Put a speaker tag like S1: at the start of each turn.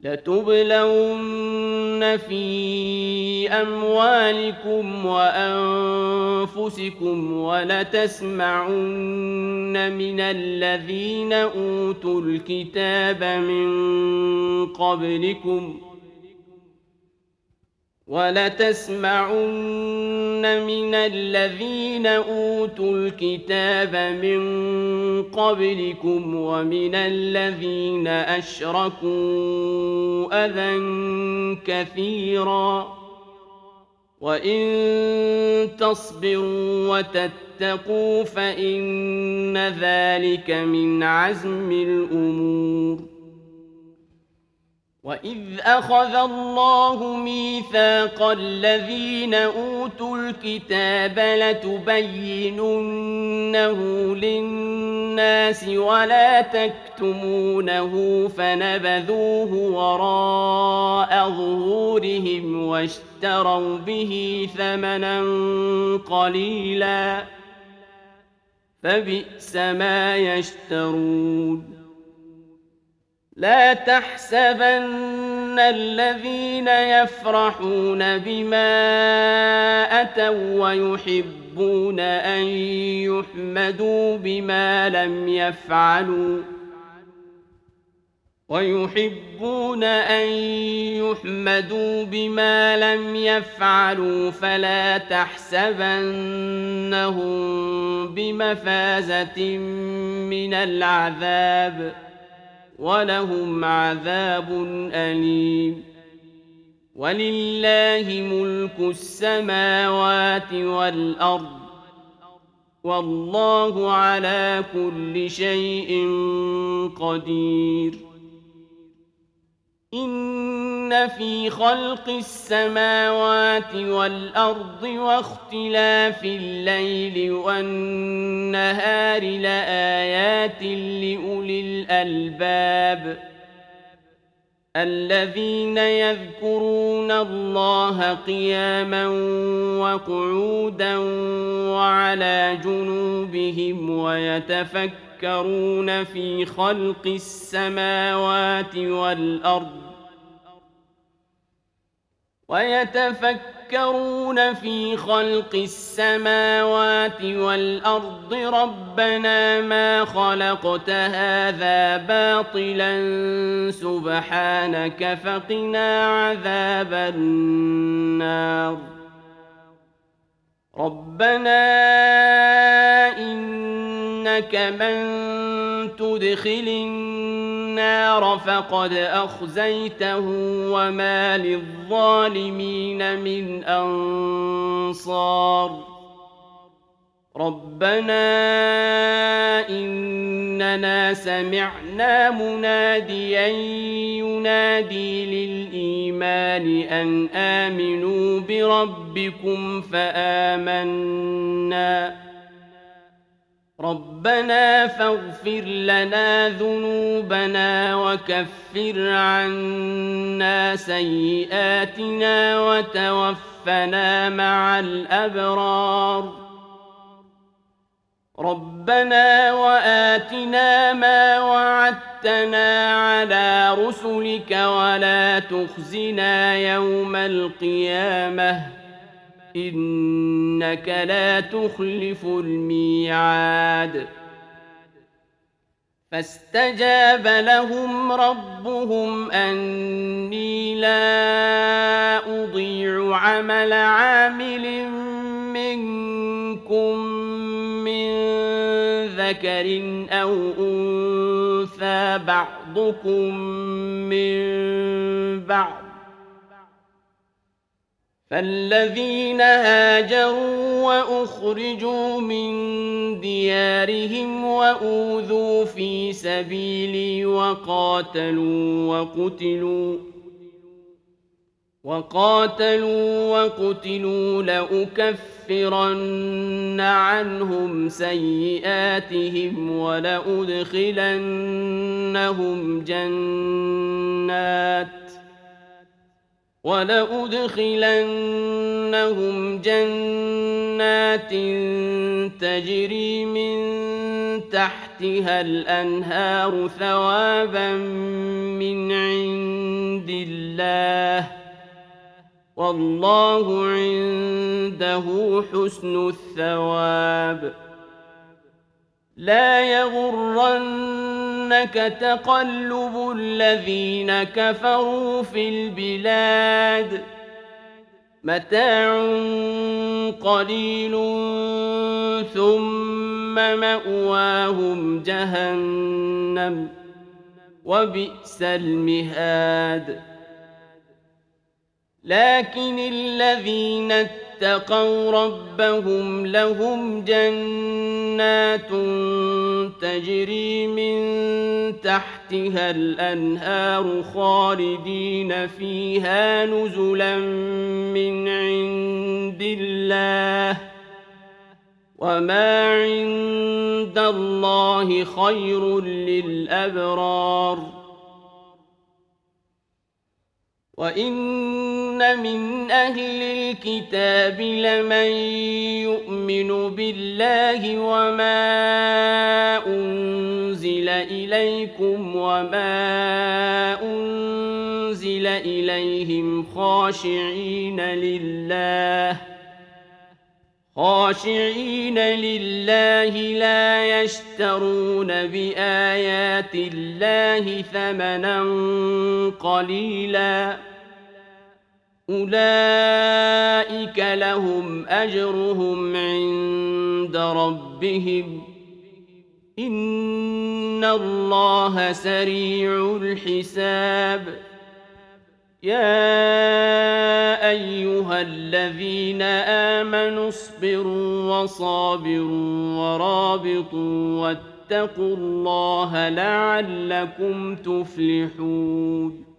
S1: لتبلون في أموالكم وأنفسكم ولتسمعن من الذين أوتوا الكتاب من قبلكم ومن الذين أشركوا أذى كثيرا وإن تصبروا وتتقوا فإن ذلك من عزم الأمور. وإذ أخذ الله ميثاق الذين أوتوا الكتاب لتبيننه للناس ولا تكتمونه فنبذوه وراء ظهورهم واشتروا به ثمنا قليلا فبئس ما يشترون. لا تحسبن الذين يفرحون بما أتوا ويحبون أن يحمدوا بما لم يفعلوا فلا تحسبنهم بمفازة من العذاب ولهم عذاب أليم. ولله ملك السماوات والأرض والله على كل شيء قدير. إن في خلق السماوات والأرض واختلاف الليل والنهار لآيات لأولي الألباب الذين يذكرون الله قياما وقعودا وعلى جنوبهم ويتفكرون في خلق السماوات والأرض ربنا ما خلقت هذا باطلا سبحانك فقنا عذاب النار. ربنا إنك من تدخل النار فقد أخزيته وما للظالمين من أنصار. ربنا إننا سمعنا مناديا ينادي للإيمان أن آمنوا بربكم فآمنا. ربنا فاغفر لنا ذنوبنا وكفر عنا سيئاتنا وتوفنا مع الأبرار. ربنا وآتنا ما وعدتنا على رسلك ولا تخزنا يوم القيامة إنك لا تخلف الميعاد. فاستجاب لهم ربهم أني لا أضيع عمل عامل منكم من ذكر أو أنثى بعضكم من بعض. فالذين هاجروا وأخرجوا من ديارهم وأوذوا في سبيلي وقاتلوا وقتلوا لأكفرن عنهم سيئاتهم ولأدخلنهم جنات تجري من تحتها الأنهار ثوابا من عند الله والله عنده حسن الثواب لا يغرنك تقلب الذين كفروا في البلاد متاع قليل ثم مأواهم جهنم وبئس المهاد لكن الذين اتقوا ربهم لهم جنات تجري من تحتها الأنهار خالدين فيها نزلا من عند الله وما عند الله خير للأبرار وإن من أهل الكتاب لمن يؤمن بالله وما أنزل إليكم وما أنزل إليهم خاشعين لله لا يشترون بآيات الله ثمنا قليلا أولئك لهم أجرهم عند ربهم إن الله سريع الحساب يا أيها الذين آمنوا اصبروا وصابروا ورابطوا واتقوا الله لعلكم تفلحون